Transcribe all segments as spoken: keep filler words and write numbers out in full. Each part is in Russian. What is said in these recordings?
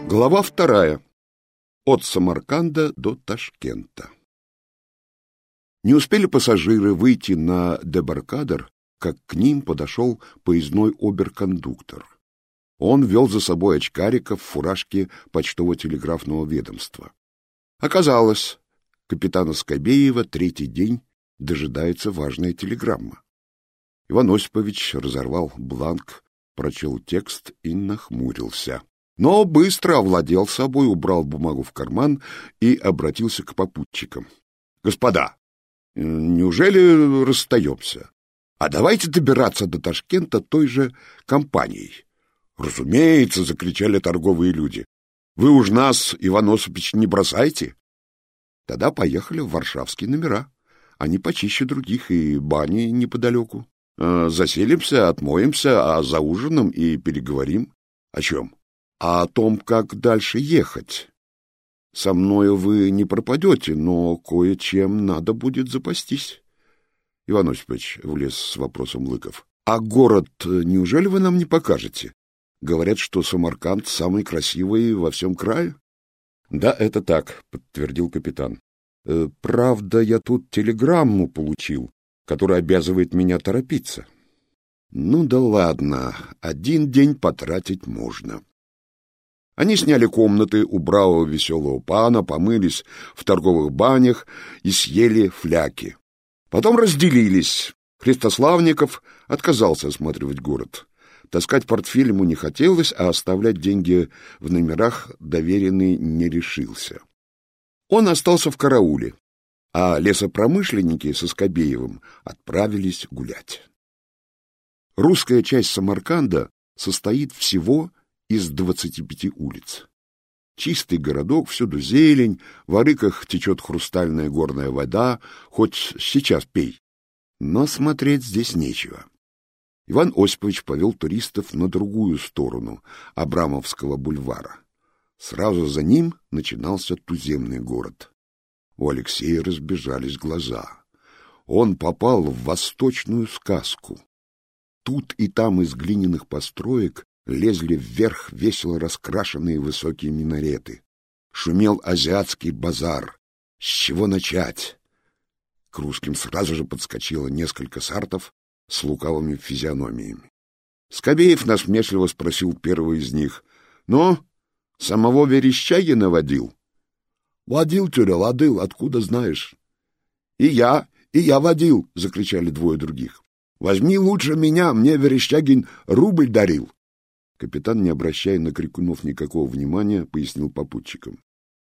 Глава вторая. От Самарканда до Ташкента. Не успели пассажиры выйти на дебаркадер, как к ним подошел поездной оберкондуктор. Он вел за собой очкарика в фуражке почтово-телеграфного ведомства. Оказалось, капитана Скобеева третий день дожидается важная телеграмма. Иван Осипович разорвал бланк, прочел текст и нахмурился. Но быстро овладел собой, убрал бумагу в карман и обратился к попутчикам. — Господа, неужели расстаемся? А давайте добираться до Ташкента той же компанией. — Разумеется, — закричали торговые люди. — Вы уж нас, Иван Осипович, не бросайте. Тогда поехали в варшавские номера. Они почище других, и бани неподалеку. Заселимся, отмоемся, а за ужином и переговорим. О чем? А о том, как дальше ехать. Со мною вы не пропадете, но кое-чем надо будет запастись. Иван Осипович влез с вопросом Лыков. А город неужели вы нам не покажете? Говорят, что Самарканд самый красивый во всем крае. Да, это так, подтвердил капитан. Э, правда, я тут телеграмму получил, которая обязывает меня торопиться. Ну да ладно, один день потратить можно. Они сняли комнаты у бравого веселого пана, помылись в торговых банях и съели фляки. Потом разделились. Христославников отказался осматривать город. Таскать портфель ему не хотелось, а оставлять деньги в номерах доверенный не решился. Он остался в карауле, а лесопромышленники со Скобеевым отправились гулять. Русская часть Самарканда состоит всего из двадцати пяти улиц. Чистый городок, всюду зелень, в арыках течет хрустальная горная вода, хоть сейчас пей. Но смотреть здесь нечего. Иван Осипович повел туристов на другую сторону Абрамовского бульвара. Сразу за ним начинался туземный город. У Алексея разбежались глаза. Он попал в восточную сказку. Тут и там из глиняных построек лезли вверх весело раскрашенные высокие минареты. Шумел азиатский базар. С чего начать? К русским сразу же подскочило несколько сартов с лукавыми физиономиями. Скобеев насмешливо спросил первого из них. — Ну, самого Верещагина водил? — Водил, тюря, водил, откуда знаешь? — И я, и я водил, — закричали двое других. — Возьми лучше меня, мне Верещагин рубль дарил. Капитан, не обращая на крикунов никакого внимания, пояснил попутчикам.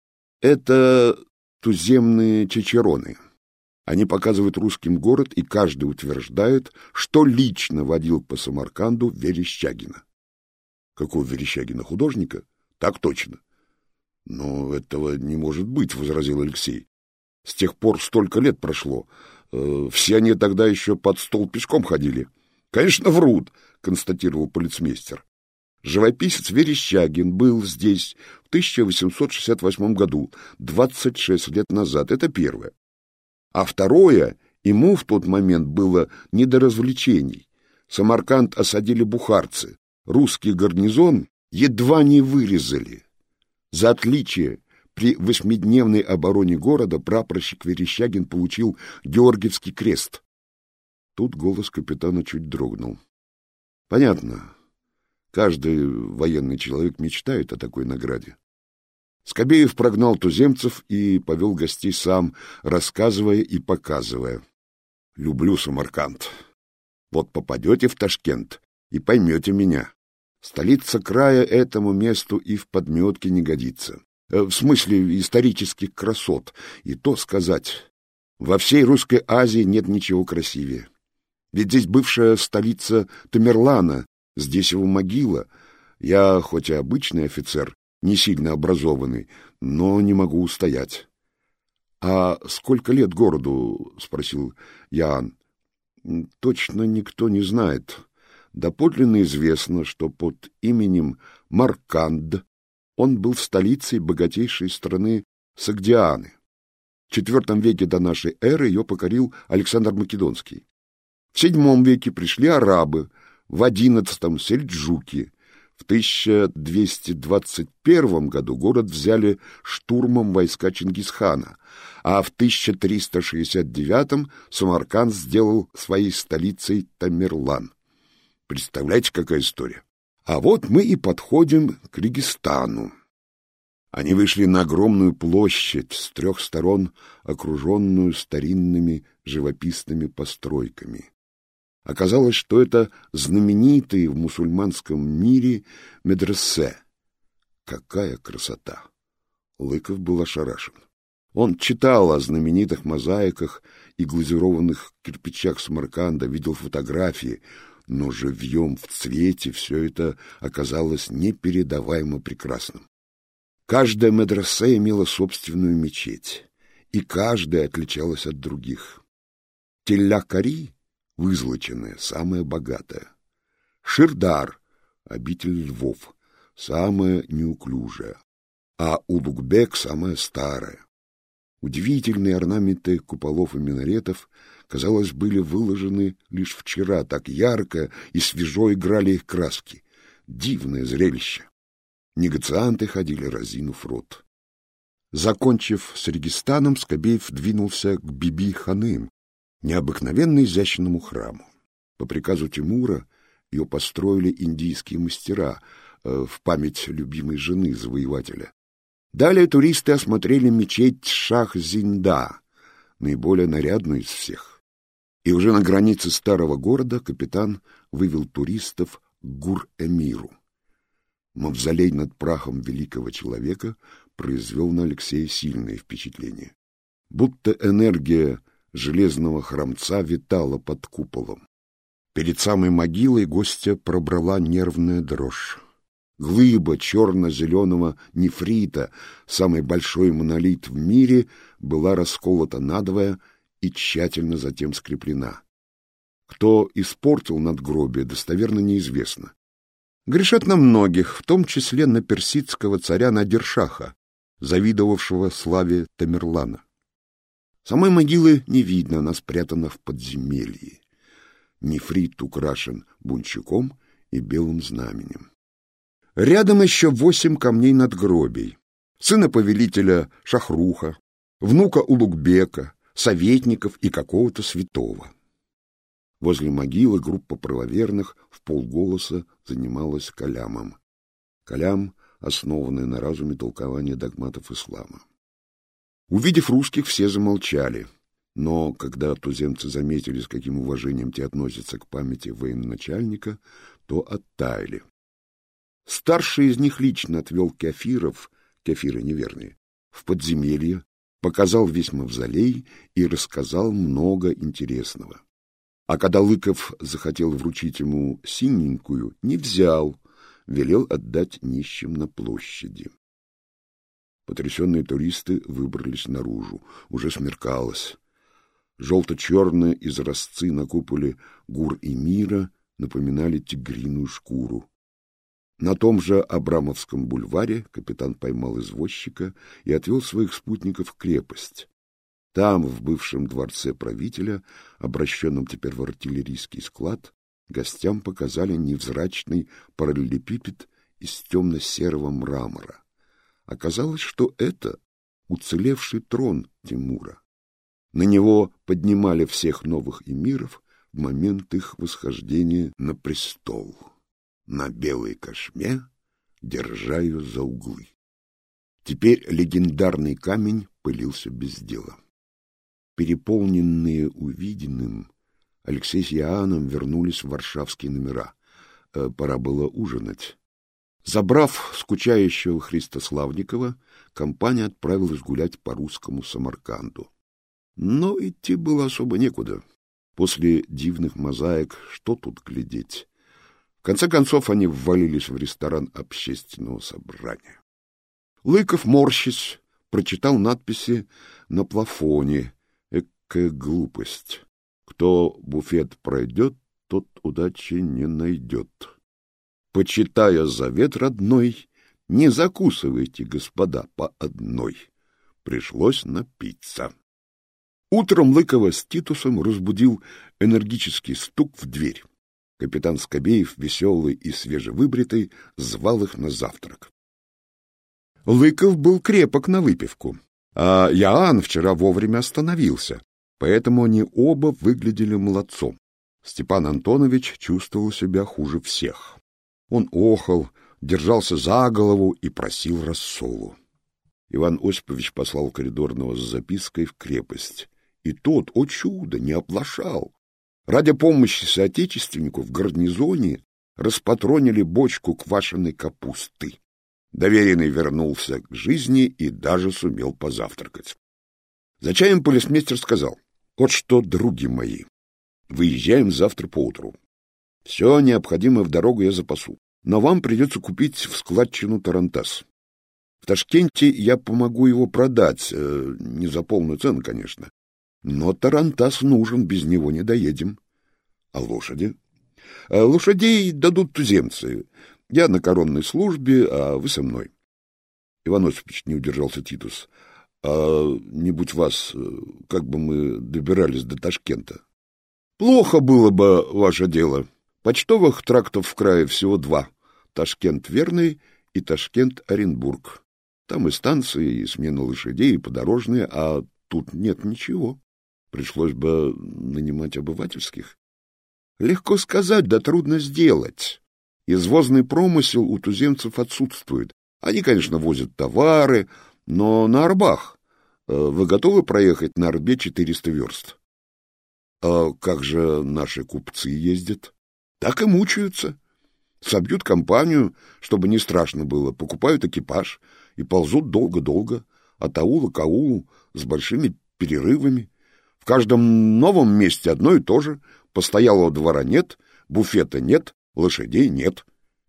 Это туземные чичероны. Они показывают русским город, и каждый утверждает, что лично водил по Самарканду Верещагина. Какого Верещагина? Художника? Так точно. Но этого не может быть, возразил Алексей. С тех пор столько лет прошло. Все они тогда еще под стол пешком ходили. Конечно, врут, констатировал полицмейстер. Живописец Верещагин был здесь в тысяча восемьсот шестьдесят восьмом году, двадцать шесть лет назад. Это первое. А второе, ему в тот момент было не до развлечений. Самарканд осадили бухарцы. Русский гарнизон едва не вырезали. За отличие при восьмидневной обороне города прапорщик Верещагин получил Георгиевский крест. Тут голос капитана чуть дрогнул. Понятно. Каждый военный человек мечтает о такой награде. Скобеев прогнал туземцев и повел гостей сам, рассказывая и показывая. Люблю Самарканд. Вот попадете в Ташкент и поймете меня. Столица края этому месту и в подметке не годится. В смысле исторических красот. И то сказать, во всей Русской Азии нет ничего красивее. Ведь здесь бывшая столица Тамерлана, здесь его могила. Я, хоть и обычный офицер, не сильно образованный, но не могу устоять. — А сколько лет городу? — спросил Ян. — Точно никто не знает. Доподлинно известно, что под именем Марканд он был столицей богатейшей страны Согдианы. В четвертом веке до нашей эры ее покорил Александр Македонский. В седьмом веке пришли арабы, в одиннадцатом — сельджуки, В тысяча двести двадцать первом году город взяли штурмом войска Чингисхана, а в тысяча триста шестьдесят девятом Самарканд сделал своей столицей Тамерлан. Представляете, какая история? А вот мы и подходим к Регистану. Они вышли на огромную площадь, с трех сторон окруженную старинными живописными постройками. Оказалось, что это знаменитые в мусульманском мире медресе. Какая красота! Лыков был ошарашен. Он читал о знаменитых мозаиках и глазированных кирпичах Самарканда, видел фотографии, но живьем в цвете все это оказалось непередаваемо прекрасным. Каждая медресе имела собственную мечеть, и каждая отличалась от других. Телля-Кари — вызолоченная, самая богатая. Ширдар — обитель львов, самая неуклюжая, а Улугбек — самая старая. Удивительные орнаменты куполов и минаретов, казалось, были выложены лишь вчера, так ярко и свежо играли их краски. Дивное зрелище. Негацианты ходили, разинув рот. Закончив с Регистаном, Скобеев двинулся к Биби-Ханым, необыкновенно изящному храму. По приказу Тимура ее построили индийские мастера э, в память любимой жены завоевателя. Далее туристы осмотрели мечеть Шах-Зинда, наиболее нарядную из всех. И уже на границе старого города капитан вывел туристов к Гур-Эмиру. Мавзолей над прахом великого человека произвел на Алексея сильное впечатление. Будто энергия железного храмца витала под куполом. Перед самой могилой гостя пробрала нервная дрожь. Глыба черно-зеленого нефрита, самый большой монолит в мире, была расколота надвое и тщательно затем скреплена. Кто испортил надгробие, достоверно неизвестно. Грешат на многих, в том числе на персидского царя Надир-Шаха, завидовавшего славе Тамерлана. Самой могилы не видно, она спрятана в подземелье. Нефрит украшен бунчуком и белым знаменем. Рядом еще восемь камней надгробий. Сына повелителя Шахруха, внука Улугбека, советников и какого-то святого. Возле могилы группа правоверных в полголоса занималась калямом. Калям — основанное на разуме толкование догматов ислама. Увидев русских, все замолчали, но когда туземцы заметили, с каким уважением те относятся к памяти военачальника, то оттаяли. Старший из них лично отвел кефиров, кефиры неверные, в подземелье, показал весь мавзолей и рассказал много интересного. А когда Лыков захотел вручить ему синенькую, не взял, велел отдать нищим на площади. Потрясенные туристы выбрались наружу. Уже смеркалось. Желто-черные изразцы на куполе Гур-Эмира напоминали тигриную шкуру. На том же Абрамовском бульваре капитан поймал извозчика и отвел своих спутников в крепость. Там, в бывшем дворце правителя, обращенном теперь в артиллерийский склад, гостям показали невзрачный параллелепипед из темно-серого мрамора. Оказалось, что это уцелевший трон Тимура. На него поднимали всех новых эмиров в момент их восхождения на престол. На белой кошме, держа ее за углы. Теперь легендарный камень пылился без дела. Переполненные увиденным, Алексей с Иоанном вернулись в варшавские номера. Э, пора было ужинать. Забрав скучающего Христославникова, компания отправилась гулять по русскому Самарканду. Но идти было особо некуда. После дивных мозаик что тут глядеть? В конце концов они ввалились в ресторан общественного собрания. Лыков, морщись, прочитал надписи на плафоне. Экая глупость. Кто буфет пройдет, тот удачи не найдет. Почитая завет родной, не закусывайте, господа, по одной. Пришлось напиться. Утром Лыкова с Титусом разбудил энергический стук в дверь. Капитан Скобеев, веселый и свежевыбритый, звал их на завтрак. Лыков был крепок на выпивку, а Иоанн вчера вовремя остановился, поэтому они оба выглядели молодцом. Степан Антонович чувствовал себя хуже всех. Он охал, держался за голову и просил рассолу. Иван Осипович послал коридорного с запиской в крепость, и тот, о чудо, не оплошал. Ради помощи соотечественнику в гарнизоне распатронили бочку квашеной капусты. Доверенный вернулся к жизни и даже сумел позавтракать. За чаем полицмейстер сказал: «Вот что, други мои, выезжаем завтра поутру. Все необходимое в дорогу я запасу, но вам придется купить в складчину тарантас. В Ташкенте я помогу его продать, э, не за полную цену, конечно. Но тарантас нужен, без него не доедем. А лошади? А лошадей дадут туземцы. Я на коронной службе, а вы со мной». Иван Осипович, не удержался Титус. «А не будь вас, как бы мы добирались до Ташкента?» «Плохо было бы ваше дело. Почтовых трактов в крае всего два. Ташкент-Верный и Ташкент-Оренбург. Там и станции, и смена лошадей, и подорожные, а тут нет ничего. Пришлось бы нанимать обывательских». «Легко сказать, да трудно сделать. Извозный промысел у туземцев отсутствует. Они, конечно, возят товары, но на орбах. Вы готовы проехать на орбе четыреста верст?» «А как же наши купцы ездят?» «Так и мучаются. Собьют компанию, чтобы не страшно было, покупают экипаж и ползут долго-долго, от аула к аулу, с большими перерывами. В каждом новом месте одно и то же. Постоялого двора нет, буфета нет, лошадей нет».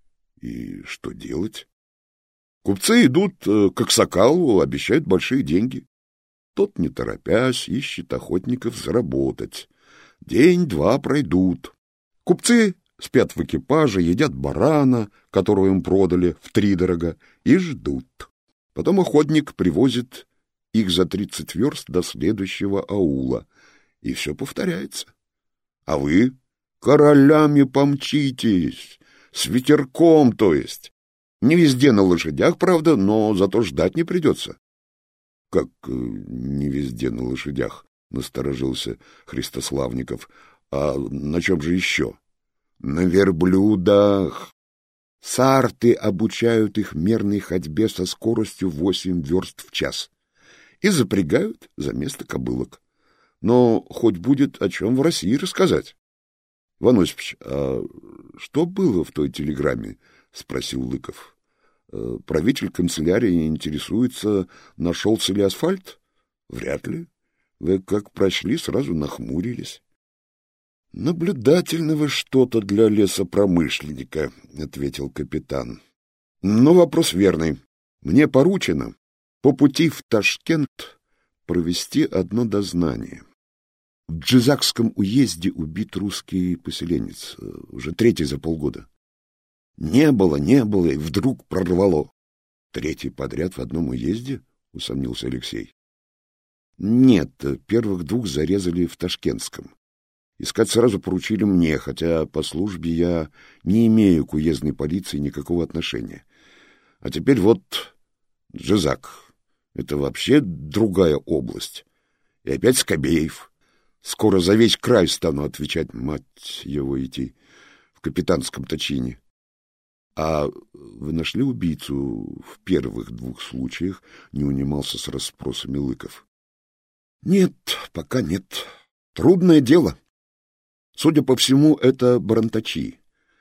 «И что делать?» «Купцы идут к аксакалу, обещают большие деньги. Тот, не торопясь, ищет охотников заработать. День-два пройдут. Купцы спят в экипаже, едят барана, которого им продали втридорога, и ждут. Потом охотник привозит их за тридцать верст до следующего аула, и все повторяется. А вы королями помчитесь, с ветерком, то есть. Не везде на лошадях, правда, но зато ждать не придется». «Как э, не везде на лошадях?» — насторожился Христославников. «А на чем же еще?» «На верблюдах. Сарты обучают их мерной ходьбе со скоростью восемь верст в час и запрягают за место кобылок. Но хоть будет о чем в России рассказать». «Иван Осипович, а что было в той телеграмме?» — спросил Лыков. «Правитель канцелярии интересуется, нашелся ли асфальт? Вряд ли. Вы как прочли, сразу нахмурились». «Наблюдательного что-то для лесопромышленника», — ответил капитан. «Но вопрос верный. Мне поручено по пути в Ташкент провести одно дознание. В Джизакском уезде убит русский поселенец, уже третий за полгода. Не было, не было, и вдруг прорвало». «Третий подряд в одном уезде?» — усомнился Алексей. «Нет, первых двух зарезали в Ташкентском. Искать сразу поручили мне, хотя по службе я не имею к уездной полиции никакого отношения. А теперь вот Джизак. Это вообще другая область. И опять Скобеев. Скоро за весь край стану отвечать, мать его идти, в капитанском-то чине». «А вы нашли убийцу в первых двух случаях?» — не унимался с расспросами Лыков. «Нет, пока нет. Трудное дело. Судя по всему, это барантачи.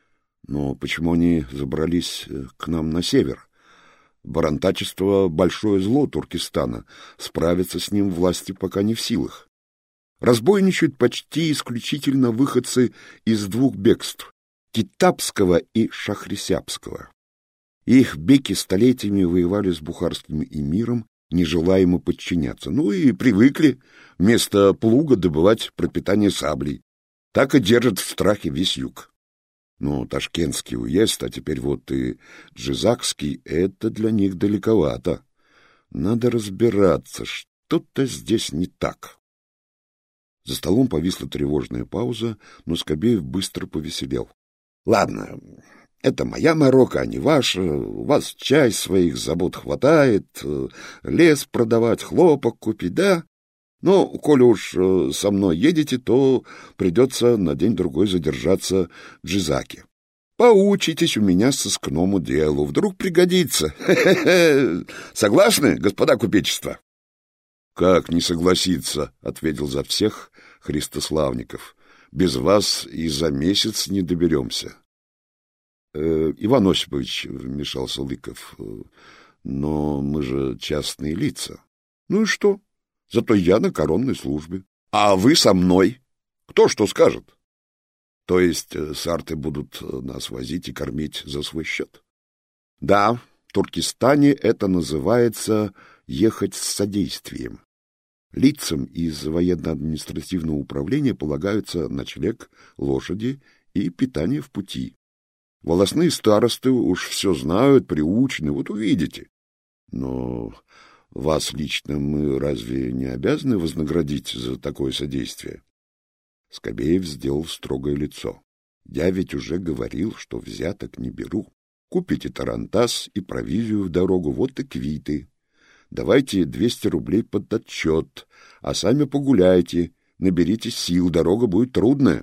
Но почему они забрались к нам на север? Барантачество — большое зло Туркестана. Справиться с ним власти пока не в силах. Разбойничают почти исключительно выходцы из двух бегств — Китапского и Шахрисябского. Их беки столетиями воевали с бухарским эмиром, не желая ему подчиняться. Ну и привыкли вместо плуга добывать пропитание саблей. Так и держат в страхе весь юг. Но Ташкентский уезд, а теперь вот и Джизакский — это для них далековато. Надо разбираться, что-то здесь не так». За столом повисла тревожная пауза, но Скобеев быстро повеселел. Ладно, это моя морока, а не ваша. У вас чай своих забот хватает, лес продавать, хлопок купить, да? Но, коли уж со мной едете, то придется на день-другой задержаться в Джизаке. Поучитесь у меня сыскному делу, вдруг пригодится. Хе-хе-хе. Согласны, господа купечества? — Как не согласиться, — ответил за всех Христославников. — Без вас и за месяц не доберемся. Э, — Иван Осипович, — вмешался Лыков, — но мы же частные лица. — Ну и что? Зато я на коронной службе. А вы со мной. Кто что скажет? То есть сарты будут нас возить и кормить за свой счет? Да, в Туркестане это называется ехать с содействием. Лицам из военно-административного управления полагаются ночлег, лошади и питание в пути. Волостные старосты уж все знают, приучены, вот увидите. Но вас лично мы разве не обязаны вознаградить за такое содействие? Скобеев сделал строгое лицо. Я ведь уже говорил, что взяток не беру. Купите тарантас и провизию в дорогу, вот и квиты. Давайте двести рублей под отчет, а сами погуляйте, наберите сил, дорога будет трудная.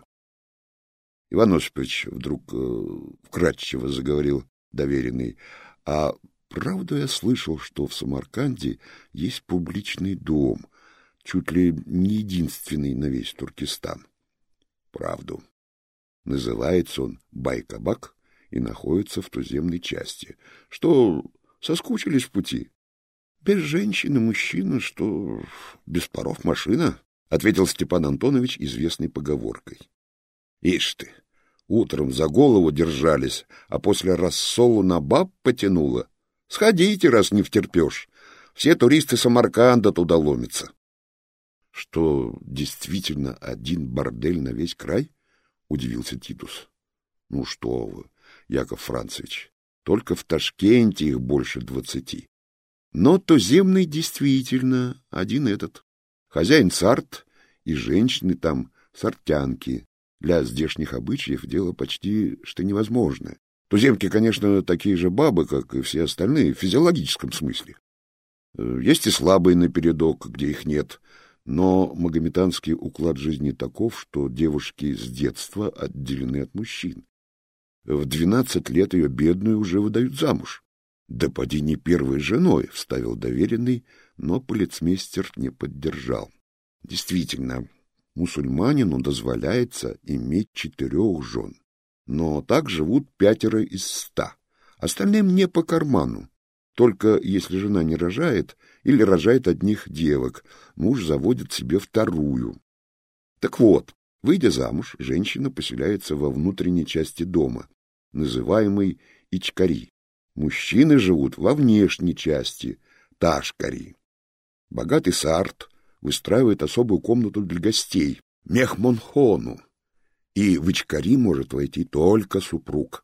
Иван Осипович вдруг э, вкратчиво заговорил доверенный, а правда я слышал, что в Самарканде есть публичный дом, чуть ли не единственный на весь Туркестан. Правду. Называется он Бай-Кабак и находится в туземной части. Что, соскучились в пути? Без женщины мужчина, что без паров машина, — ответил Степан Антонович известной поговоркой. Ишь ты, утром за голову держались, а после рассолу на баб потянуло. Сходите, раз не втерпешь. Все туристы Самарканда туда ломятся. — Что, действительно один бордель на весь край? — удивился Титус. — Ну что вы, Яков Францевич, только в Ташкенте их больше двадцати. Но туземный действительно один этот. Хозяин сарт и женщины там сартянки. Для здешних обычаев дело почти что невозможное. Туземки, конечно, такие же бабы, как и все остальные, в физиологическом смысле. Есть и слабые напередок, где их нет, но магометанский уклад жизни таков, что девушки с детства отделены от мужчин. В двенадцать лет ее бедную уже выдают замуж. Да поди не первой женой, — вставил доверенный, но полицмейстер не поддержал. Действительно, мусульманину дозволяется иметь четырех жен, но так живут пятеро из ста. Остальным не по карману. Только если жена не рожает или рожает одних девок, муж заводит себе вторую. Так вот, выйдя замуж, женщина поселяется во внутренней части дома, называемой ичкари. Мужчины живут во внешней части, ташкари. Богатый сарт выстраивает особую комнату для гостей, мехмонхону, и в ичкари может войти только супруг.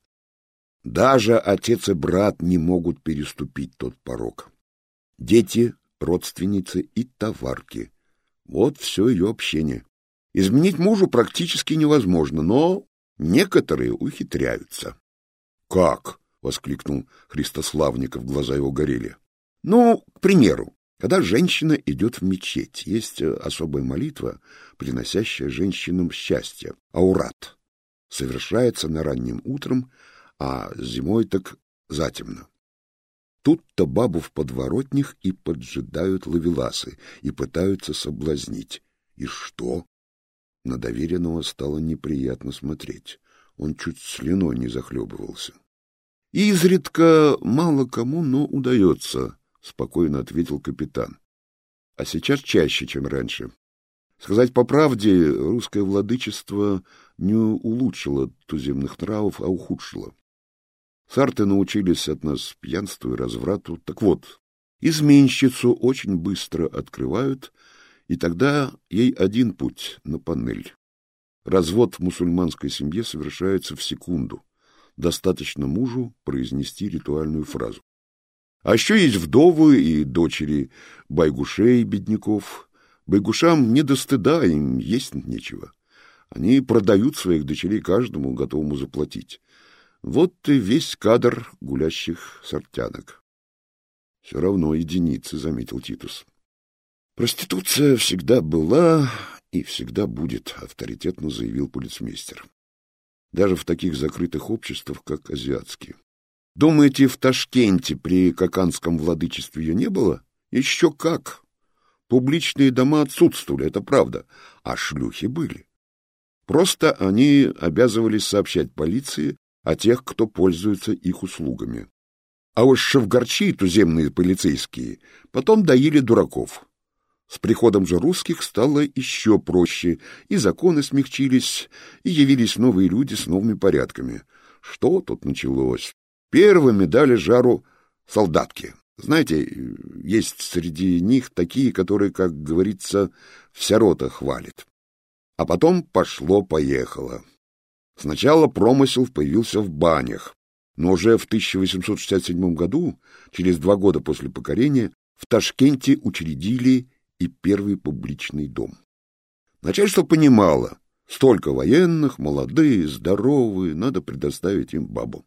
Даже отец и брат не могут переступить тот порог. Дети, родственницы и товарки. Вот все ее общение. Изменить мужу практически невозможно, но некоторые ухитряются. — Как? — воскликнул Христославников, глаза его горели. — Ну, к примеру, когда женщина идет в мечеть, есть особая молитва, приносящая женщинам счастье, аурат. Совершается на ранним утром, а зимой так затемно. Тут-то бабу в подворотнях и поджидают ловеласы, и пытаются соблазнить. И что? На доверенного стало неприятно смотреть. Он чуть слюной не захлебывался. — Изредка мало кому, но удается, — спокойно ответил капитан. — А сейчас чаще, чем раньше. Сказать по правде, русское владычество не улучшило туземных нравов, а ухудшило. Сарты научились от нас пьянству и разврату. Так вот, изменщицу очень быстро открывают, и тогда ей один путь на панель. Развод в мусульманской семье совершается в секунду. Достаточно мужу произнести ритуальную фразу. А еще есть вдовы и дочери байгушей, бедняков. Байгушам не до стыда, им есть нечего. Они продают своих дочерей каждому, готовому заплатить. Вот и весь кадр гулящих сортянок. — Все равно единицы, — заметил Титус. — Проституция всегда была и всегда будет, — авторитетно заявил полицмейстер. Даже в таких закрытых обществах, как азиатские. Думаете, в Ташкенте при Каканском владычестве ее не было? Еще как! Публичные дома отсутствовали, это правда, а шлюхи были. Просто они обязывались сообщать полиции о тех, кто пользуется их услугами. А уж шавгарчи, туземные полицейские, потом доили дураков. С приходом же русских стало еще проще, и законы смягчились, и явились новые люди с новыми порядками. Что тут началось? Первыми дали жару солдатки. Знаете, есть среди них такие, которые, как говорится, вся рота хвалит. А потом пошло-поехало. Сначала промысел появился в банях, но уже в тысяча восемьсот шестьдесят седьмом году, через два года после покорения, в Ташкенте учредили и первый публичный дом. Начальство понимало, столько военных, молодые, здоровые, надо предоставить им бабу.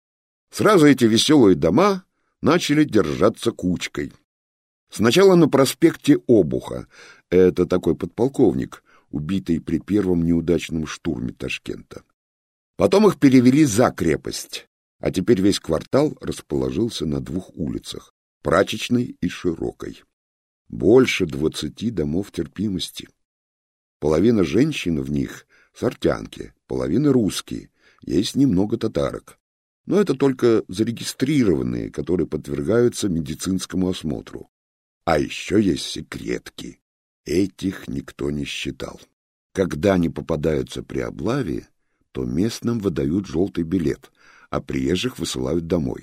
Сразу эти веселые дома начали держаться кучкой. Сначала на проспекте Обуха, это такой подполковник, убитый при первом неудачном штурме Ташкента. Потом их перевели за крепость, а теперь весь квартал расположился на двух улицах, Прачечной и Широкой. Больше двадцати домов терпимости. Половина женщин в них — сортянки, половина русские, есть немного татарок. Но это только зарегистрированные, которые подвергаются медицинскому осмотру. А еще есть секретки. Этих никто не считал. Когда они попадаются при облаве, то местным выдают желтый билет, а приезжих высылают домой.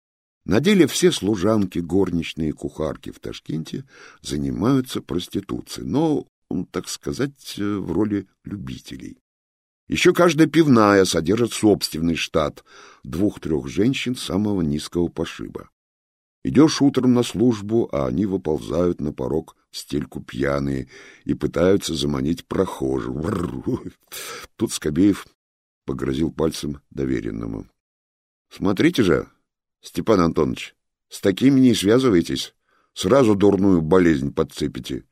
На деле все служанки, горничные и кухарки в Ташкенте занимаются проституцией, но, так сказать, в роли любителей. Еще каждая пивная содержит собственный штат двух-трех женщин самого низкого пошиба. Идешь утром на службу, а они выползают на порог в стельку пьяные и пытаются заманить прохожих. Тут Скобеев погрозил пальцем доверенному. — Смотрите же, Степан Антонович, с такими не связывайтесь, сразу дурную болезнь подцепите.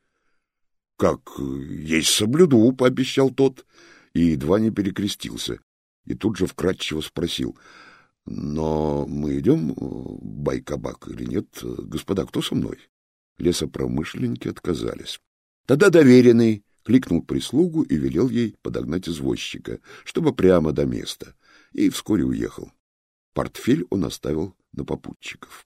— Как есть соблюду, — пообещал тот, и едва не перекрестился, и тут же вкратчиво спросил: — Но мы идем в Байкабак или нет? Господа, кто со мной? Лесопромышленники отказались. Тогда доверенный кликнул прислугу и велел ей подогнать извозчика, чтобы прямо до места, и вскоре уехал. Портфель он оставил на попутчиков.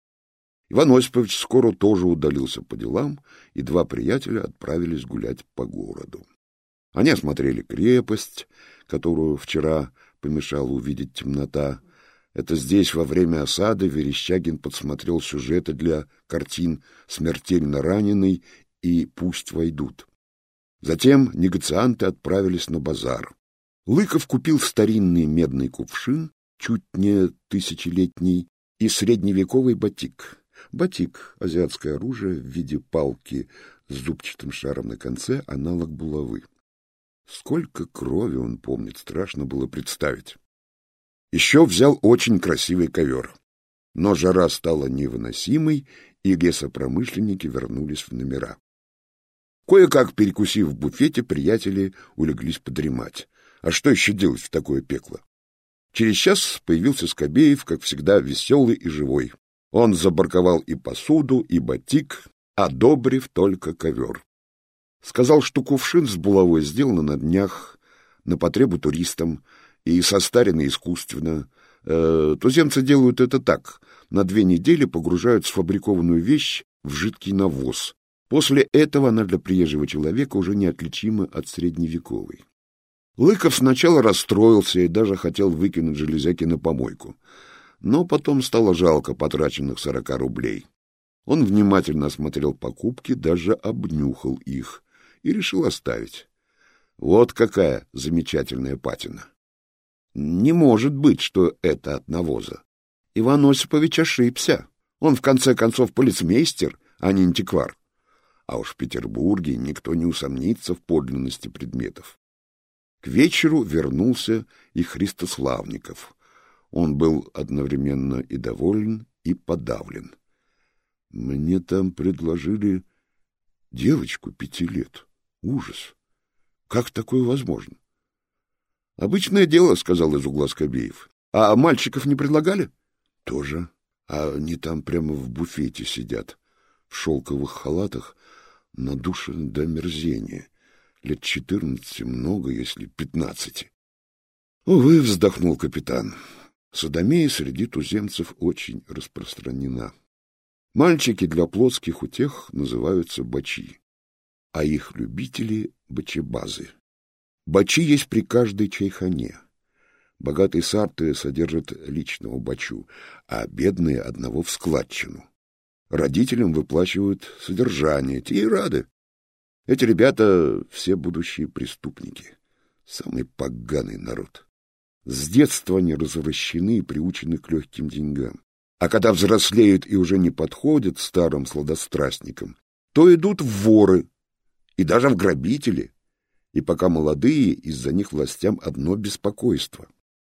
Иван Осипович скоро тоже удалился по делам, и два приятеля отправились гулять по городу. Они осмотрели крепость, которую вчера помешала увидеть темнота. Это здесь во время осады Верещагин подсмотрел сюжеты для картин «Смертельно раненый» и «Пусть войдут». Затем негацианты отправились на базар. Лыков купил старинный медный кувшин, чуть не тысячелетний, и средневековый батик. Батик — азиатское оружие в виде палки с зубчатым шаром на конце, аналог булавы. Сколько крови он помнит, страшно было представить. Еще взял очень красивый ковер. Но жара стала невыносимой, и лесопромышленники вернулись в номера. Кое-как перекусив в буфете, приятели улеглись подремать. А что еще делать в такое пекло? Через час появился Скобеев, как всегда, веселый и живой. Он забарковал и посуду, и батик, одобрив только ковер. Сказал, что кувшин с булавой сделан на днях, на потребу туристам, и состарено искусственно. Э, туземцы делают это так. На две недели погружают сфабрикованную вещь в жидкий навоз. После этого она для приезжего человека уже неотличима от средневековой. Лыков сначала расстроился и даже хотел выкинуть железяки на помойку. Но потом стало жалко потраченных сорока рублей. Он внимательно осмотрел покупки, даже обнюхал их и решил оставить. Вот какая замечательная патина! Не может быть, что это от навоза. Иван Осипович ошибся. Он, в конце концов, полицмейстер, а не антиквар. А уж в Петербурге никто не усомнится в подлинности предметов. К вечеру вернулся и Христославников. Он был одновременно и доволен, и подавлен. Мне там предложили девочку пяти лет. Ужас! Как такое возможно? Обычное дело, — сказал из угла Скобеев. А мальчиков не предлагали? Тоже. А они там прямо в буфете сидят, в шелковых халатах, надушены до омерзения. Лет четырнадцати много, если пятнадцати. Увы, вздохнул капитан. Содомия среди туземцев очень распространена. Мальчики для плотских утех называются бачи, а их любители — бачебазы. Бачи есть при каждой чайхане. Богатые сарты содержат личного бачу, а бедные — одного в складчину. Родителям выплачивают содержание, те и рады. Эти ребята — все будущие преступники. Самый поганый народ. С детства они развращены и приучены к легким деньгам. А когда взрослеют и уже не подходят старым сладострастникам, то идут в воры и даже в грабители. И пока молодые, из-за них властям одно беспокойство.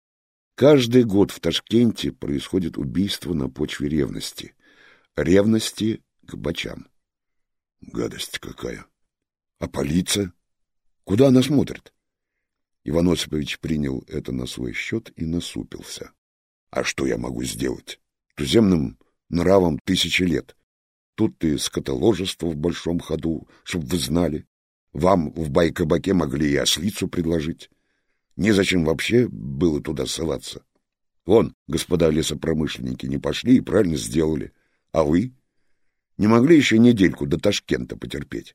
Каждый год в Ташкенте происходит убийство на почве ревности. Ревности к бачам. Гадость какая! А полиция? Куда она смотрит? Иван Осипович принял это на свой счет и насупился. А что я могу сделать? Туземным нравам тысячи лет. Тут и скотоложество в большом ходу, чтоб вы знали. Вам в бай-кабаке могли и ослицу предложить. Незачем вообще было туда соваться. Вон, господа лесопромышленники, не пошли и правильно сделали. А вы? Не могли еще недельку до Ташкента потерпеть?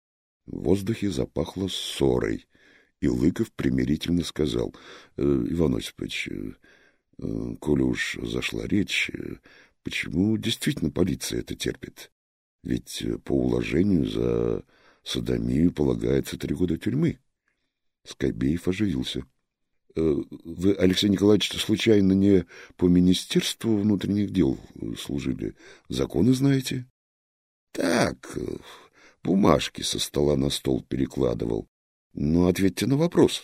В воздухе запахло ссорой, и Лыков примирительно сказал: э, — Иван Осипович, э, э, коли уж зашла речь, э, почему действительно полиция это терпит? Ведь э, по уложению за содомию полагается три года тюрьмы. Скобеев оживился. — Вы, Алексей Николаевич, случайно не по Министерству внутренних дел служили? Законы знаете? — Так, бумажки со стола на стол перекладывал. Ну, ответьте на вопрос.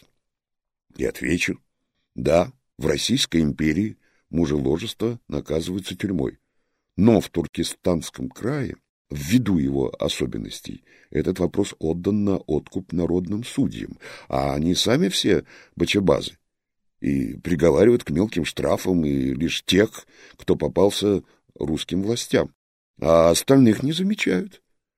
И отвечу. Да, в Российской империи мужеложество наказывается тюрьмой. Но в Туркестанском крае, ввиду его особенностей, этот вопрос отдан на откуп народным судьям, а они сами все бачебазы, и приговаривают к мелким штрафам и лишь тех, кто попался русским властям, а остальных не замечают.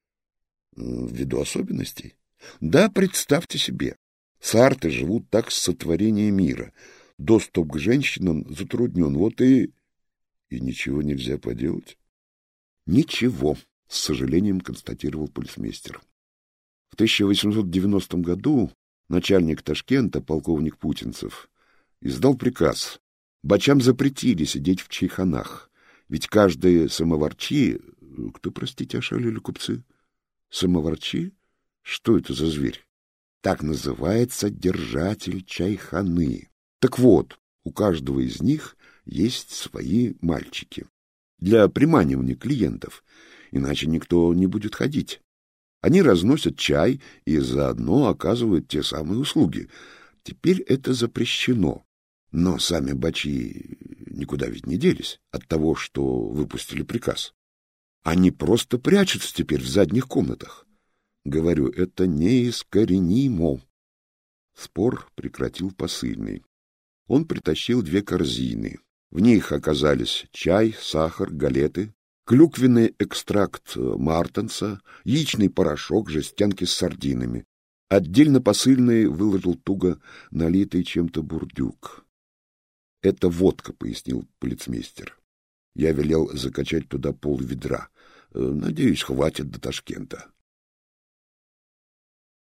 Ввиду особенностей. Да, представьте себе, сарты живут так с сотворения мира, доступ к женщинам затруднен, вот и... И ничего нельзя поделать? Ничего. — с сожалением констатировал полицмейстер. В тысяча восемьсот девяностом году начальник Ташкента, полковник Путинцев, издал приказ. Бачам запретили сидеть в чайханах, ведь каждые самоварчи... Кто, простите, ошалели купцы? Самоварчи? Что это за зверь? Так называется держатель чайханы. Так вот, у каждого из них есть свои мальчики. Для приманивания клиентов, иначе никто не будет ходить. Они разносят чай и заодно оказывают те самые услуги. Теперь это запрещено. Но сами бачи никуда ведь не делись от того, что выпустили приказ. Они просто прячутся теперь в задних комнатах. Говорю, это неискоренимо. Спор прекратил посыльный. Он притащил две корзины. В них оказались чай, сахар, галеты, клюквенный экстракт мартенса, яичный порошок, жестянки с сардинами. Отдельно посыльный выложил туго налитый чем-то бурдюк. — Это водка, — пояснил полицмейстер. Я велел закачать туда полведра. Надеюсь, хватит до Ташкента.